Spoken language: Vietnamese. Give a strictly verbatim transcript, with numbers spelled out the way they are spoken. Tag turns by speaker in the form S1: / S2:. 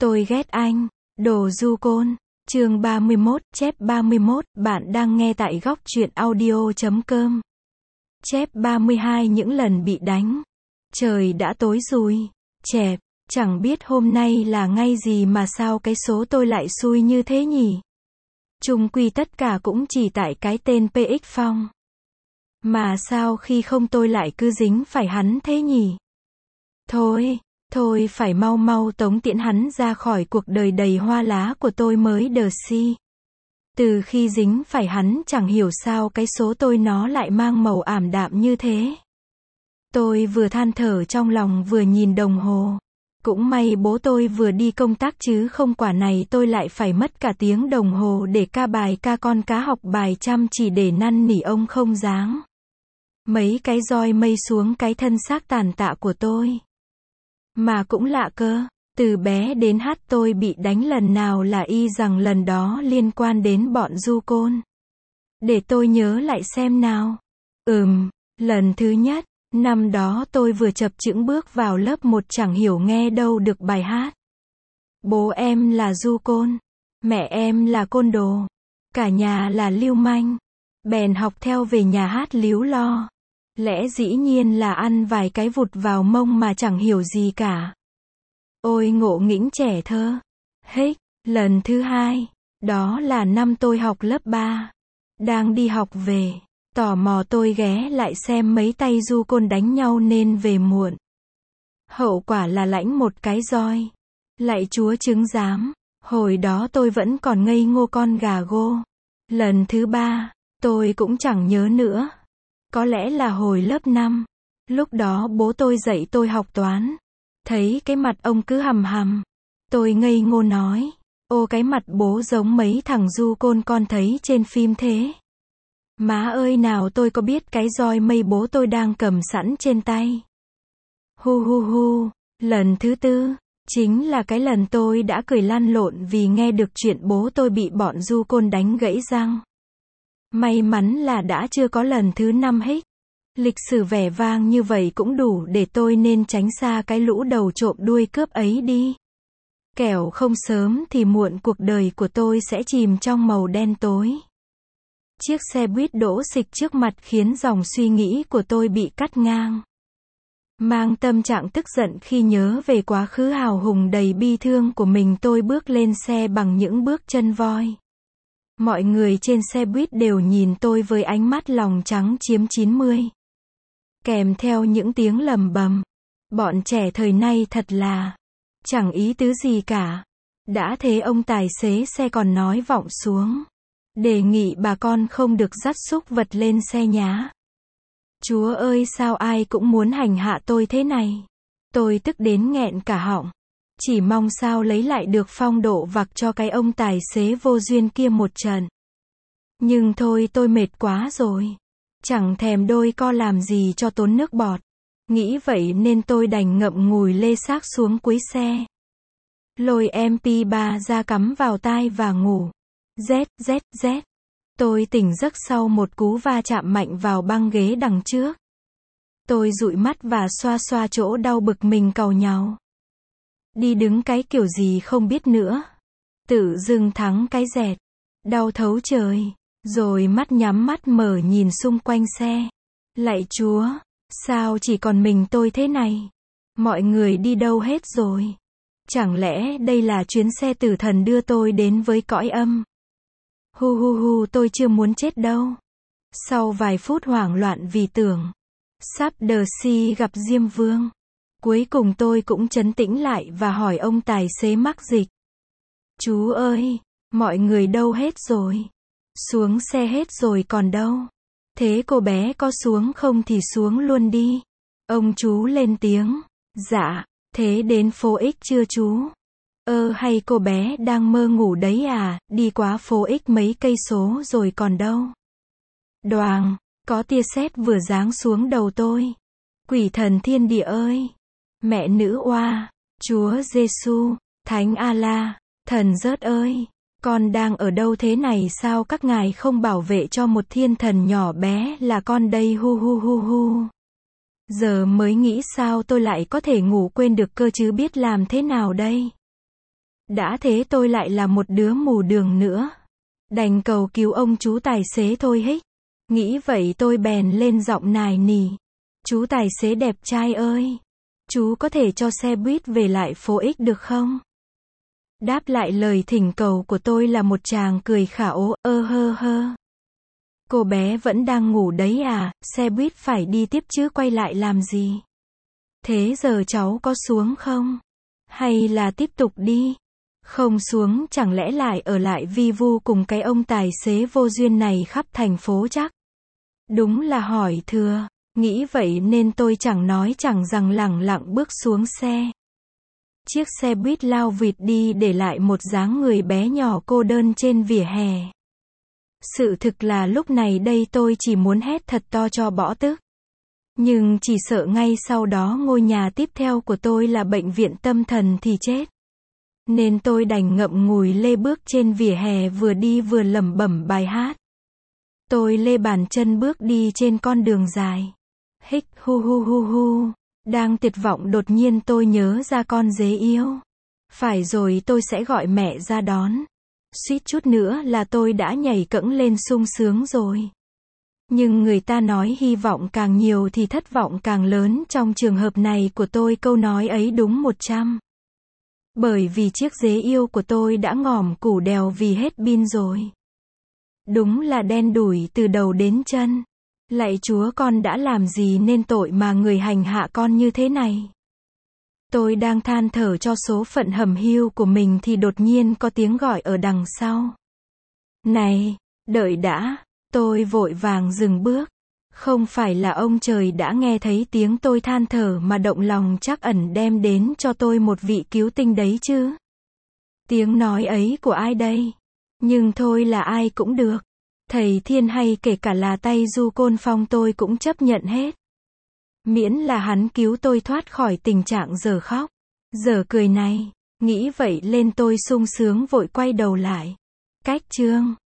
S1: Tôi ghét anh. Đồ du côn. Chương ba mươi mốt, chép ba mươi mốt, bạn đang nghe tại góc truyện audio chấm com. Chép ba mươi hai, những lần bị đánh. Trời đã tối rồi. Chẹp, chẳng biết hôm nay là ngày gì mà sao cái số tôi lại xui như thế nhỉ? Chung quy tất cả cũng chỉ tại cái tên pê ích Phong. Mà sao khi không tôi lại cứ dính phải hắn thế nhỉ? Thôi, thôi phải mau mau tống tiễn hắn ra khỏi cuộc đời đầy hoa lá của tôi mới đờ si. Từ khi dính phải hắn chẳng hiểu sao cái số tôi nó lại mang màu ảm đạm như thế. Tôi vừa than thở trong lòng vừa nhìn đồng hồ. Cũng may bố tôi vừa đi công tác chứ không quả này tôi lại phải mất cả tiếng đồng hồ để ca bài ca con cá học bài chăm chỉ để năn nỉ ông không dáng. Mấy cái roi mây xuống cái thân xác tàn tạ của tôi. Mà cũng lạ cơ, từ bé đến hát tôi bị đánh lần nào là y rằng lần đó liên quan đến bọn du côn. Để tôi nhớ lại xem nào. Ừm, lần thứ nhất, năm đó tôi vừa chập chững bước vào lớp một chẳng hiểu nghe đâu được bài hát. Bố em là du côn, mẹ em là côn đồ, cả nhà là lưu manh. Bèn học theo về nhà hát líu lo. Lẽ dĩ nhiên là ăn vài cái vụt vào mông mà chẳng hiểu gì cả. Ôi ngộ nghĩnh trẻ thơ. Hích, lần thứ hai, đó là năm tôi học lớp ba. Đang đi học về, tò mò tôi ghé lại xem mấy tay du côn đánh nhau nên về muộn. Hậu quả là lãnh một cái roi. Lạy chúa chứng giám, hồi đó tôi vẫn còn ngây ngô con gà gô. Lần thứ ba, tôi cũng chẳng nhớ nữa. Có lẽ là hồi lớp năm. Lúc đó bố tôi dạy tôi học toán. Thấy cái mặt ông cứ hầm hầm. Tôi ngây ngô nói. Ô cái mặt bố giống mấy thằng du côn con thấy trên phim thế. Má ơi nào tôi có biết cái roi mây bố tôi đang cầm sẵn trên tay. Hu hu hu. Lần thứ tư. Chính là cái lần tôi đã cười lăn lộn vì nghe được chuyện bố tôi bị bọn du côn đánh gãy răng. May mắn là đã chưa có lần thứ năm hết. Lịch sử vẻ vang như vậy cũng đủ để tôi nên tránh xa cái lũ đầu trộm đuôi cướp ấy đi. Kẻo không sớm thì muộn cuộc đời của tôi sẽ chìm trong màu đen tối. Chiếc xe buýt đỗ xịch trước mặt khiến dòng suy nghĩ của tôi bị cắt ngang. Mang tâm trạng tức giận khi nhớ về quá khứ hào hùng đầy bi thương của mình tôi bước lên xe bằng những bước chân voi. Mọi người trên xe buýt đều nhìn tôi với ánh mắt lòng trắng chiếm chín mươi. Kèm theo những tiếng lầm bầm. Bọn trẻ thời nay thật là chẳng ý tứ gì cả. Đã thế ông tài xế xe còn nói vọng xuống. Đề nghị bà con không được dắt súc vật lên xe nhá. Chúa ơi sao ai cũng muốn hành hạ tôi thế này. Tôi tức đến nghẹn cả họng. Chỉ mong sao lấy lại được phong độ vặc cho cái ông tài xế vô duyên kia một trận. Nhưng thôi tôi mệt quá rồi. Chẳng thèm đôi co làm gì cho tốn nước bọt. Nghĩ vậy nên tôi đành ngậm ngùi lê xác xuống cuối xe. Lôi em pê ba ra cắm vào tai và ngủ. Z, Z, Z. Tôi tỉnh giấc sau một cú va chạm mạnh vào băng ghế đằng trước. Tôi dụi mắt và xoa xoa chỗ đau bực mình càu nhàu. Đi đứng cái kiểu gì không biết nữa. Tự dưng thắng cái dẹt. Đau thấu trời. Rồi mắt nhắm mắt mở nhìn xung quanh xe. Lạy chúa, sao chỉ còn mình tôi thế này? Mọi người đi đâu hết rồi? Chẳng lẽ đây là chuyến xe tử thần đưa tôi đến với cõi âm? Hu hu hu tôi chưa muốn chết đâu. Sau vài phút hoảng loạn vì tưởng sắp đờ si gặp Diêm Vương. Cuối cùng tôi cũng trấn tĩnh lại và hỏi ông tài xế mắc dịch. Chú ơi, mọi người đâu hết rồi? Xuống xe hết rồi còn đâu? Thế cô bé có xuống không thì xuống luôn đi. Ông chú lên tiếng. Dạ, thế đến phố X chưa chú? Ơ hay cô bé đang mơ ngủ đấy à, đi qua phố X mấy cây số rồi còn đâu? Đoàng, có tia sét vừa giáng xuống đầu tôi. Quỷ thần thiên địa ơi! Mẹ nữ oa, Chúa Giêsu, Thánh A-la, thần rớt ơi! Con đang ở đâu thế này sao các ngài không bảo vệ cho một thiên thần nhỏ bé là con đây hu hu hu hu. Giờ mới nghĩ sao tôi lại có thể ngủ quên được cơ chứ biết làm thế nào đây? Đã thế tôi lại là một đứa mù đường nữa. Đành cầu cứu ông chú tài xế thôi hích. Nghĩ vậy tôi bèn lên giọng nài nỉ. Chú tài xế đẹp trai ơi! Chú có thể cho xe buýt về lại phố X được không? Đáp lại lời thỉnh cầu của tôi là một chàng cười khả ố, ơ hơ hơ. Cô bé vẫn đang ngủ đấy à, xe buýt phải đi tiếp chứ quay lại làm gì? Thế giờ cháu có xuống không? Hay là tiếp tục đi? Không xuống chẳng lẽ lại ở lại vi vu cùng cái ông tài xế vô duyên này khắp thành phố chắc? Đúng là hỏi thừa. Nghĩ vậy nên tôi chẳng nói chẳng rằng lẳng lặng bước xuống xe. Chiếc xe buýt lao vụt đi để lại một dáng người bé nhỏ cô đơn trên vỉa hè. Sự thực là lúc này đây tôi chỉ muốn hét thật to cho bỏ tức. Nhưng chỉ sợ ngay sau đó ngôi nhà tiếp theo của tôi là bệnh viện tâm thần thì chết. Nên tôi đành ngậm ngùi lê bước trên vỉa hè vừa đi vừa lẩm bẩm bài hát. Tôi lê bàn chân bước đi trên con đường dài. Hích hu hu hu hu. Đang tuyệt vọng đột nhiên tôi nhớ ra con dế yêu. Phải rồi tôi sẽ gọi mẹ ra đón. Suýt chút nữa là tôi đã nhảy cẫng lên sung sướng rồi. Nhưng người ta nói hy vọng càng nhiều thì thất vọng càng lớn, trong trường hợp này của tôi câu nói ấy đúng một trăm. Bởi vì chiếc dế yêu của tôi đã ngỏm củ đèo vì hết pin rồi. Đúng là đen đủi từ đầu đến chân. Lạy Chúa, con đã làm gì nên tội mà người hành hạ con như thế này? Tôi đang than thở cho số phận hầm hiu của mình thì đột nhiên có tiếng gọi ở đằng sau. Này, đợi đã, tôi vội vàng dừng bước. Không phải là ông trời đã nghe thấy tiếng tôi than thở mà động lòng trắc ẩn đem đến cho tôi một vị cứu tinh đấy chứ? Tiếng nói ấy của ai đây? Nhưng thôi là ai cũng được. Thầy Thiên hay kể cả là tay Du Côn Phong tôi cũng chấp nhận hết. Miễn là hắn cứu tôi thoát khỏi tình trạng giờ khóc, giờ cười này. Nghĩ vậy lên tôi sung sướng vội quay đầu lại. Cách chương